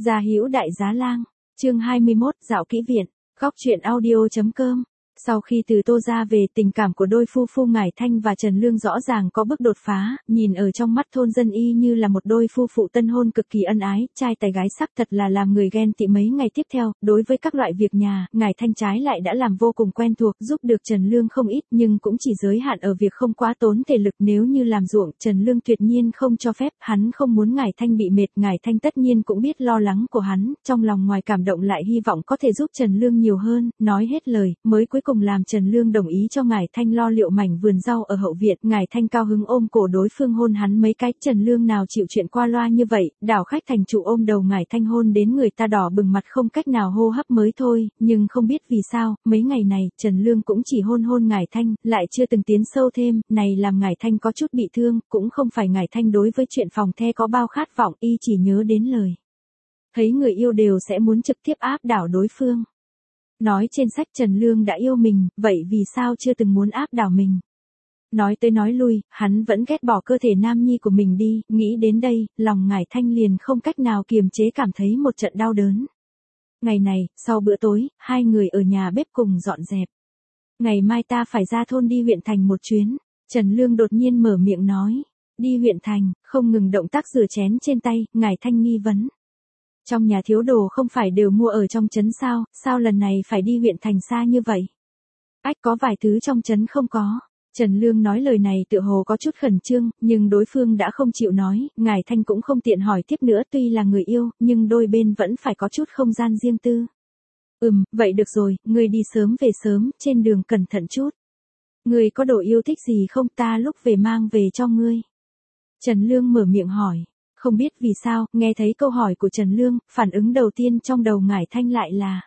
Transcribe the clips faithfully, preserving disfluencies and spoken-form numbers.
Gia Hữu Đại Giá Lang, chương hai mươi mốt, Dạo Kỹ Viện, góc truyện audio chấm com. Sau khi từ Tô ra về, tình cảm của đôi phu phu Ngải Thanh và Trần Lương rõ ràng có bước đột phá, nhìn ở trong mắt thôn dân y như là một đôi phu phụ tân hôn cực kỳ ân ái, trai tài gái sắc, thật là làm người ghen tị. Mấy ngày tiếp theo, đối với các loại việc nhà, Ngải Thanh trái lại đã làm vô cùng quen thuộc, giúp được Trần Lương không ít, nhưng cũng chỉ giới hạn ở việc không quá tốn thể lực. Nếu như làm ruộng, Trần Lương tuyệt nhiên không cho phép, hắn không muốn Ngải Thanh bị mệt. Ngải Thanh tất nhiên cũng biết lo lắng của hắn, trong lòng ngoài cảm động lại hy vọng có thể giúp Trần Lương nhiều hơn, nói hết lời, mới cuối cùng làm Trần Lương đồng ý cho Ngải Thanh lo liệu mảnh vườn rau ở hậu viện. Ngải Thanh cao hứng ôm cổ đối phương hôn hắn mấy cái, Trần Lương nào chịu chuyện qua loa như vậy, đảo khách thành chủ ôm đầu Ngải Thanh hôn đến người ta đỏ bừng mặt không cách nào hô hấp mới thôi, nhưng không biết vì sao, mấy ngày này, Trần Lương cũng chỉ hôn hôn Ngải Thanh, lại chưa từng tiến sâu thêm, này làm Ngải Thanh có chút bị thương, cũng không phải Ngải Thanh đối với chuyện phòng the có bao khát vọng, y chỉ nhớ đến lời. Thấy người yêu đều sẽ muốn trực tiếp áp đảo đối phương. Nói trên sách Trần Lương đã yêu mình, vậy vì sao chưa từng muốn áp đảo mình? Nói tới nói lui, hắn vẫn ghét bỏ cơ thể nam nhi của mình đi, nghĩ đến đây, lòng Ngải Thanh liền không cách nào kiềm chế cảm thấy một trận đau đớn. Ngày này, sau bữa tối, hai người ở nhà bếp cùng dọn dẹp. Ngày mai ta phải ra thôn đi huyện thành một chuyến, Trần Lương đột nhiên mở miệng nói. Đi huyện thành, không ngừng động tác rửa chén trên tay, Ngải Thanh nghi vấn. Trong nhà thiếu đồ không phải đều mua ở trong trấn sao, sao lần này phải đi huyện thành xa như vậy? Ách, có vài thứ trong trấn không có. Trần Lương nói lời này tựa hồ có chút khẩn trương, nhưng đối phương đã không chịu nói, Ngải Thanh cũng không tiện hỏi tiếp nữa, tuy là người yêu, nhưng đôi bên vẫn phải có chút không gian riêng tư. Ừm, vậy được rồi, ngươi đi sớm về sớm, trên đường cẩn thận chút. Ngươi có đồ yêu thích gì không, ta lúc về mang về cho ngươi. Trần Lương mở miệng hỏi. Không biết vì sao, nghe thấy câu hỏi của Trần Lương, phản ứng đầu tiên trong đầu Ngải Thanh lại là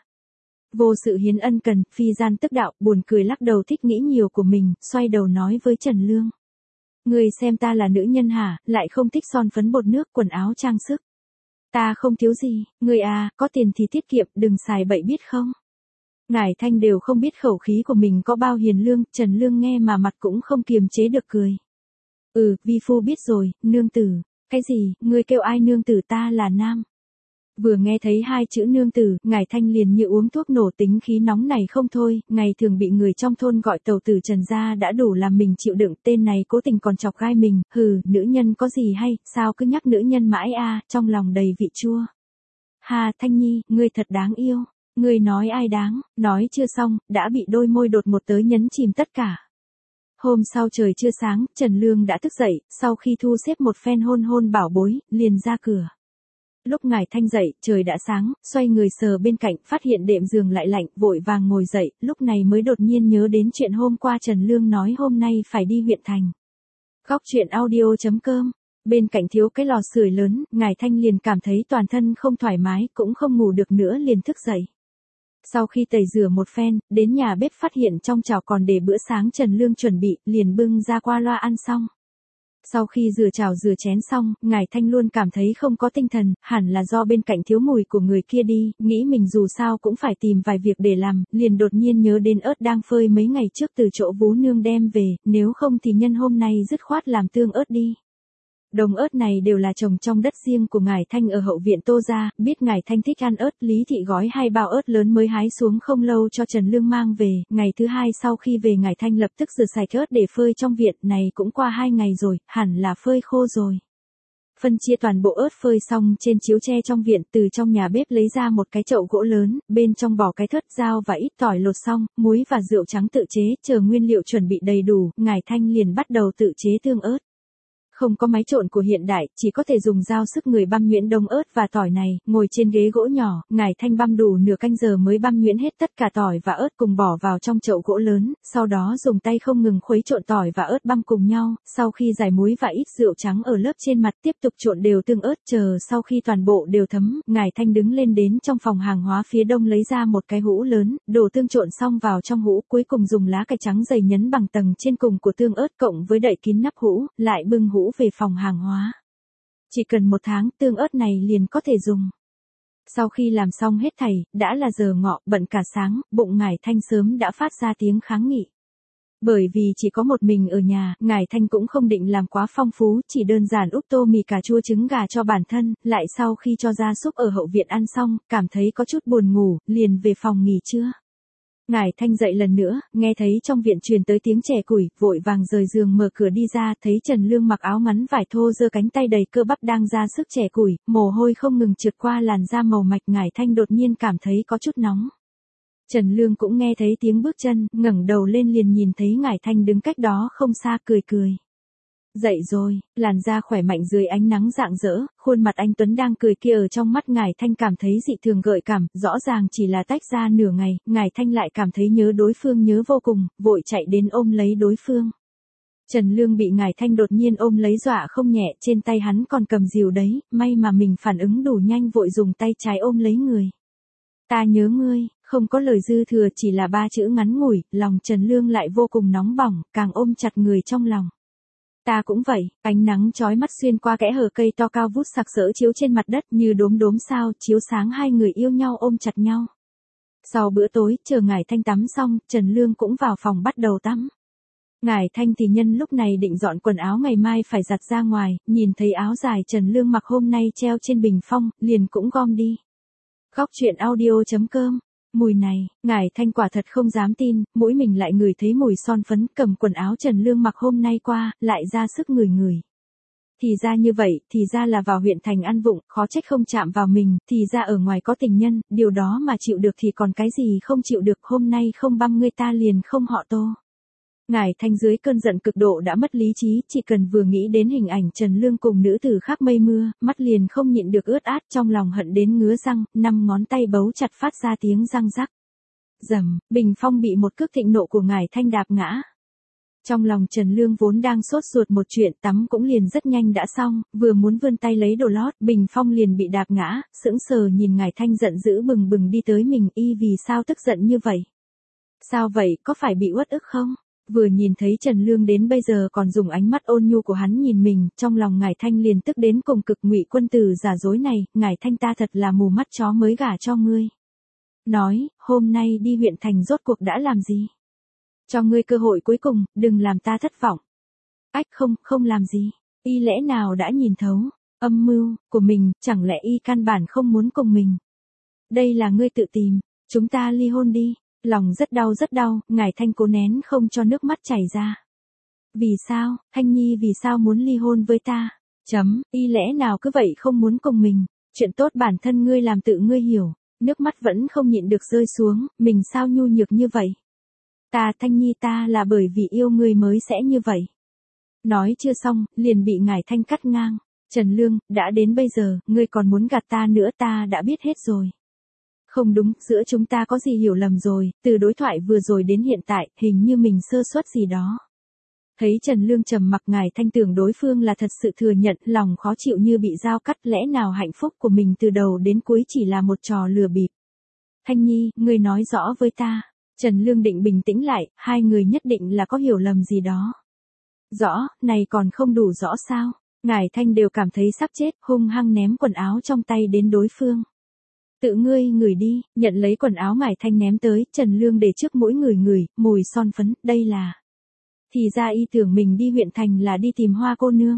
vô sự hiến ân cần, phi gian tức đạo, buồn cười lắc đầu, thích nghĩ nhiều của mình, xoay đầu nói với Trần Lương. Người xem ta là nữ nhân hả, lại không thích son phấn bột nước, quần áo trang sức. Ta không thiếu gì, người à, có tiền thì tiết kiệm, đừng xài bậy biết không. Ngải Thanh đều không biết khẩu khí của mình có bao hiền lương, Trần Lương nghe mà mặt cũng không kiềm chế được cười. Ừ, vi phu biết rồi, nương tử. Cái gì, ngươi kêu ai nương tử, ta là nam. Vừa nghe thấy hai chữ nương tử, Ngải Thanh liền như uống thuốc nổ, tính khí nóng này không thôi, ngày thường bị người trong thôn gọi tàu tử Trần gia đã đủ làm mình chịu đựng, tên này cố tình còn chọc gai mình, hừ, nữ nhân có gì hay, sao cứ nhắc nữ nhân mãi a, trong lòng đầy vị chua. Hà, Thanh Nhi, ngươi thật đáng yêu, ngươi nói ai đáng, nói chưa xong, đã bị đôi môi đột một tới nhấn chìm tất cả. Hôm sau trời chưa sáng, Trần Lương đã thức dậy, sau khi thu xếp một phen hôn hôn bảo bối, liền ra cửa. Lúc Ngải Thanh dậy, trời đã sáng, xoay người sờ bên cạnh, phát hiện đệm giường lại lạnh, vội vàng ngồi dậy, lúc này mới đột nhiên nhớ đến chuyện hôm qua Trần Lương nói hôm nay phải đi huyện thành. Góc truyện audio chấm com. Bên cạnh thiếu cái lò sưởi lớn, Ngải Thanh liền cảm thấy toàn thân không thoải mái, cũng không ngủ được nữa liền thức dậy. Sau khi tẩy rửa một phen, đến nhà bếp phát hiện trong chảo còn để bữa sáng Trần Lương chuẩn bị, liền bưng ra qua loa ăn xong. Sau khi rửa chảo rửa chén xong, Ngải Thanh luôn cảm thấy không có tinh thần, hẳn là do bên cạnh thiếu mùi của người kia đi, nghĩ mình dù sao cũng phải tìm vài việc để làm, liền đột nhiên nhớ đến ớt đang phơi mấy ngày trước từ chỗ Vú Nương đem về, nếu không thì nhân hôm nay dứt khoát làm tương ớt đi. Đồng ớt này đều là trồng trong đất riêng của Ngải Thanh ở hậu viện Tô gia, biết Ngải Thanh thích ăn ớt, Lý Thị gói hai bao ớt lớn mới hái xuống không lâu cho Trần Lương mang về, ngày thứ hai sau khi về Ngải Thanh lập tức rửa sạch ớt để phơi trong viện, này cũng qua hai ngày rồi, hẳn là phơi khô rồi. Phân chia toàn bộ ớt phơi xong trên chiếu tre trong viện, từ trong nhà bếp lấy ra một cái chậu gỗ lớn, bên trong bỏ cái thớt, dao và ít tỏi lột xong, muối và rượu trắng tự chế, chờ nguyên liệu chuẩn bị đầy đủ, Ngải Thanh liền bắt đầu tự chế tương ớt. Không có máy trộn của hiện đại, chỉ có thể dùng dao sức người băm nhuyễn đống ớt và tỏi này, ngồi trên ghế gỗ nhỏ, Ngải Thanh băm đủ nửa canh giờ mới băm nhuyễn hết tất cả tỏi và ớt cùng bỏ vào trong chậu gỗ lớn, sau đó dùng tay không ngừng khuấy trộn tỏi và ớt băm cùng nhau, sau khi rải muối và ít rượu trắng ở lớp trên mặt tiếp tục trộn đều tương ớt, chờ sau khi toàn bộ đều thấm, Ngải Thanh đứng lên đến trong phòng hàng hóa phía đông lấy ra một cái hũ lớn, đổ tương trộn xong vào trong hũ, cuối cùng dùng lá cải trắng dày nhấn bằng tầng trên cùng của tương ớt cộng với đậy kín nắp hũ, lại bưng hũ về phòng hàng hóa. Chỉ cần một tháng, tương ớt này liền có thể dùng. Sau khi làm xong hết thảy, đã là giờ ngọ, bận cả sáng, bụng Ngải Thanh sớm đã phát ra tiếng kháng nghị. Bởi vì chỉ có một mình ở nhà, Ngải Thanh cũng không định làm quá phong phú, chỉ đơn giản úp tô mì cà chua trứng gà cho bản thân, lại sau khi cho gia súc ở hậu viện ăn xong, cảm thấy có chút buồn ngủ, liền về phòng nghỉ trưa. Ngải Thanh dậy lần nữa, nghe thấy trong viện truyền tới tiếng chè củi, vội vàng rời giường mở cửa đi ra, thấy Trần Lương mặc áo ngắn vải thô giơ cánh tay đầy cơ bắp đang ra sức chè củi, mồ hôi không ngừng trượt qua làn da màu mạch. Ngải Thanh đột nhiên cảm thấy có chút nóng. Trần Lương cũng nghe thấy tiếng bước chân, ngẩng đầu lên liền nhìn thấy Ngải Thanh đứng cách đó không xa cười cười. Dậy rồi, làn da khỏe mạnh dưới ánh nắng rạng rỡ, khuôn mặt anh Tuấn đang cười kia ở trong mắt Ngải Thanh cảm thấy dị thường gợi cảm, rõ ràng chỉ là tách ra nửa ngày, Ngải Thanh lại cảm thấy nhớ đối phương nhớ vô cùng, vội chạy đến ôm lấy đối phương. Trần Lương bị Ngải Thanh đột nhiên ôm lấy dọa không nhẹ, trên tay hắn còn cầm rìu đấy, may mà mình phản ứng đủ nhanh vội dùng tay trái ôm lấy người. Ta nhớ ngươi, không có lời dư thừa chỉ là ba chữ ngắn ngủi, lòng Trần Lương lại vô cùng nóng bỏng, càng ôm chặt người trong lòng. Ta cũng vậy, ánh nắng chói mắt xuyên qua kẽ hở cây to cao vút sặc sỡ chiếu trên mặt đất như đốm đốm sao, chiếu sáng hai người yêu nhau ôm chặt nhau. Sau bữa tối, chờ Ngải Thanh tắm xong, Trần Lương cũng vào phòng bắt đầu tắm. Ngải Thanh thì nhân lúc này định dọn quần áo ngày mai phải giặt ra ngoài, nhìn thấy áo dài Trần Lương mặc hôm nay treo trên bình phong, liền cũng gom đi. Góc truyện audio chấm com. Mùi này, Ngải Thanh quả thật không dám tin, mũi mình lại ngửi thấy mùi son phấn, cầm quần áo Trần Lương mặc hôm nay qua, lại ra sức ngửi ngửi. Thì ra như vậy, thì ra là vào huyện thành ăn vụng, khó trách không chạm vào mình, thì ra ở ngoài có tình nhân, điều đó mà chịu được thì còn cái gì không chịu được, hôm nay không băm ngươi ta liền không họ Tô. Ngải Thanh dưới cơn giận cực độ đã mất lý trí, chỉ cần vừa nghĩ đến hình ảnh Trần Lương cùng nữ tử khác mây mưa, mắt liền không nhịn được ướt át, trong lòng hận đến ngứa răng, năm ngón tay bấu chặt phát ra tiếng răng rắc. Rầm, bình phong bị một cước thịnh nộ của Ngải Thanh đạp ngã. Trong lòng Trần Lương vốn đang sốt ruột một chuyện, tắm cũng liền rất nhanh đã xong, vừa muốn vươn tay lấy đồ lót, bình phong liền bị đạp ngã, sững sờ nhìn Ngải Thanh giận dữ bừng bừng đi tới mình, y vì sao tức giận như vậy? Sao vậy, có phải bị uất ức không? Vừa nhìn thấy Trần Lương đến bây giờ còn dùng ánh mắt ôn nhu của hắn nhìn mình, trong lòng Ngải Thanh liền tức đến cùng cực. Ngụy quân tử giả dối này, Ngải Thanh ta thật là mù mắt chó mới gả cho ngươi. Nói, hôm nay đi huyện thành rốt cuộc đã làm gì? Cho ngươi cơ hội cuối cùng, đừng làm ta thất vọng. Ách không, không làm gì. Y lẽ nào đã nhìn thấu âm mưu của mình, chẳng lẽ y căn bản không muốn cùng mình? Đây là ngươi tự tìm, chúng ta ly hôn đi. Lòng rất đau rất đau, Ngải Thanh cố nén không cho nước mắt chảy ra. Vì sao, Thanh Nhi vì sao muốn ly hôn với ta? Chấm, y lẽ nào cứ vậy không muốn cùng mình? Chuyện tốt bản thân ngươi làm tự ngươi hiểu. Nước mắt vẫn không nhịn được rơi xuống, mình sao nhu nhược như vậy? Ta Thanh Nhi ta là bởi vì yêu ngươi mới sẽ như vậy. Nói chưa xong, liền bị Ngải Thanh cắt ngang. Trần Lương, đã đến bây giờ, ngươi còn muốn gạt ta nữa, ta đã biết hết rồi. Không đúng, giữa chúng ta có gì hiểu lầm rồi, từ đối thoại vừa rồi đến hiện tại, hình như mình sơ suất gì đó. Thấy Trần Lương trầm mặc, Ngải Thanh tưởng đối phương là thật sự thừa nhận, lòng khó chịu như bị dao cắt, lẽ nào hạnh phúc của mình từ đầu đến cuối chỉ là một trò lừa bịp. Thanh Nhi, ngươi nói rõ với ta. Trần Lương định bình tĩnh lại, hai người nhất định là có hiểu lầm gì đó. Rõ, này còn không đủ rõ sao? Ngải Thanh đều cảm thấy sắp chết, hung hăng ném quần áo trong tay đến đối phương. Tự ngươi ngửi đi, nhận lấy quần áo Ngải Thanh ném tới, Trần Lương để trước mũi ngửi ngửi, mùi son phấn, đây là. Thì ra y tưởng mình đi huyện thành là đi tìm hoa cô nương.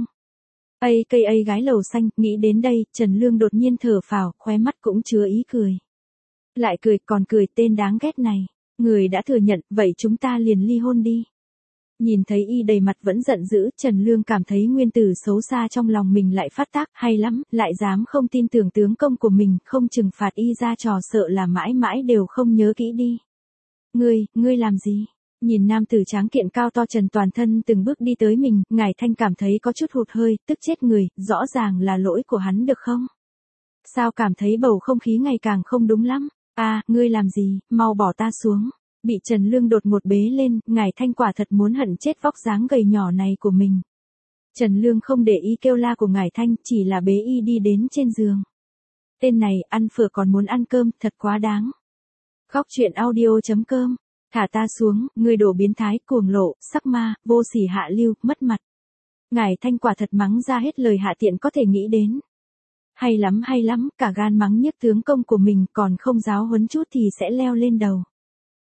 Ây cây ây gái lầu xanh, nghĩ đến đây, Trần Lương đột nhiên thở phào, khóe mắt cũng chứa ý cười. Lại cười, còn cười tên đáng ghét này. Người đã thừa nhận, vậy chúng ta liền ly hôn đi. Nhìn thấy y đầy mặt vẫn giận dữ, Trần Lương cảm thấy nguyên tử xấu xa trong lòng mình lại phát tác, hay lắm, lại dám không tin tưởng tướng công của mình, không trừng phạt y ra trò sợ là mãi mãi đều không nhớ kỹ đi. Ngươi, ngươi làm gì? Nhìn nam tử tráng kiện cao to trần toàn thân từng bước đi tới mình, Ngải Thanh cảm thấy có chút hụt hơi, tức chết người, rõ ràng là lỗi của hắn được không? Sao cảm thấy bầu không khí ngày càng không đúng lắm? À, ngươi làm gì, mau bỏ ta xuống. Bị Trần Lương đột ngột bế lên, Ngải Thanh quả thật muốn hận chết vóc dáng gầy nhỏ này của mình. Trần Lương không để ý kêu la của Ngải Thanh, chỉ là bế y đi đến trên giường. Tên này, ăn phở còn muốn ăn cơm, thật quá đáng. Góc truyện audio chấm com. Thả ta xuống, ngươi đổ biến thái, cuồng lộ, sắc ma, vô sỉ hạ lưu, mất mặt. Ngải Thanh quả thật mắng ra hết lời hạ tiện có thể nghĩ đến. Hay lắm hay lắm, cả gan mắng nhất tướng công của mình, còn không giáo huấn chút thì sẽ leo lên đầu.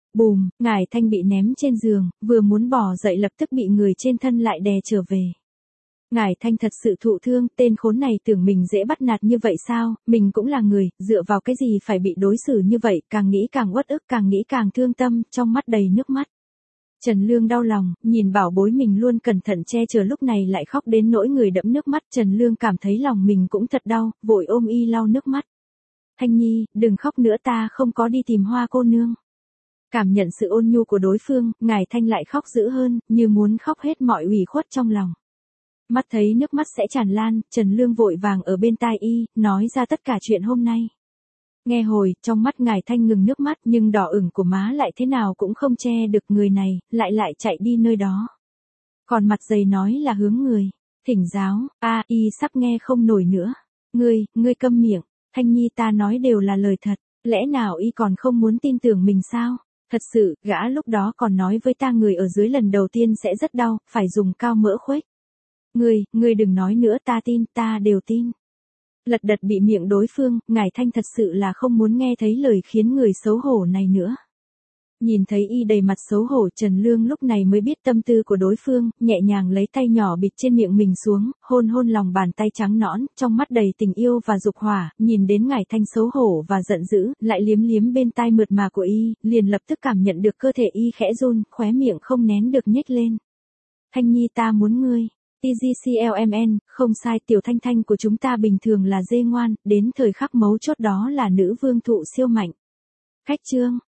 Bùm, Ngải Thanh bị ném trên giường, vừa muốn bỏ dậy lập tức bị người trên thân lại đè trở về. Ngải Thanh thật sự thụ thương, tên khốn này tưởng mình dễ bắt nạt như vậy sao, mình cũng là người, dựa vào cái gì phải bị đối xử như vậy, càng nghĩ càng uất ức, càng nghĩ càng thương tâm, trong mắt đầy nước mắt. Trần Lương đau lòng, nhìn bảo bối mình luôn cẩn thận che chở lúc này lại khóc đến nỗi người đẫm nước mắt, Trần Lương cảm thấy lòng mình cũng thật đau, vội ôm y lau nước mắt. Thanh Nhi, đừng khóc nữa, ta không có đi tìm Hoa cô nương. Cảm nhận sự ôn nhu của đối phương, Ngải Thanh lại khóc dữ hơn, như muốn khóc hết mọi ủy khuất trong lòng. Mắt thấy nước mắt sẽ tràn lan, Trần Lương vội vàng ở bên tai y, nói ra tất cả chuyện hôm nay. Nghe hồi, trong mắt Ngải Thanh ngừng nước mắt nhưng đỏ ửng của má lại thế nào cũng không che được, người này, lại lại chạy đi nơi đó. Còn mặt dày nói là hướng người, thỉnh giáo, a y sắp nghe không nổi nữa. Ngươi, ngươi câm miệng, Thanh Nhi ta nói đều là lời thật, lẽ nào y còn không muốn tin tưởng mình sao? Thật sự, gã lúc đó còn nói với ta người ở dưới lần đầu tiên sẽ rất đau, phải dùng cao mỡ khuếch. Ngươi, ngươi đừng nói nữa, ta tin, ta đều tin. Lật đật bị miệng đối phương, Ngải Thanh thật sự là không muốn nghe thấy lời khiến người xấu hổ này nữa. Nhìn thấy y đầy mặt xấu hổ, Trần Lương lúc này mới biết tâm tư của đối phương, nhẹ nhàng lấy tay nhỏ bịt trên miệng mình xuống, hôn hôn lòng bàn tay trắng nõn, trong mắt đầy tình yêu và dục hỏa, nhìn đến Ngải Thanh xấu hổ và giận dữ, lại liếm liếm bên tai mượt mà của y, liền lập tức cảm nhận được cơ thể y khẽ run, khóe miệng không nén được nhếch lên. Thanh Nhi ta muốn ngươi. tê giê xê lờ em en, không sai, Tiểu Thanh Thanh của chúng ta bình thường là dê ngoan, đến thời khắc mấu chốt đó là nữ vương thụ siêu mạnh. Khách chương.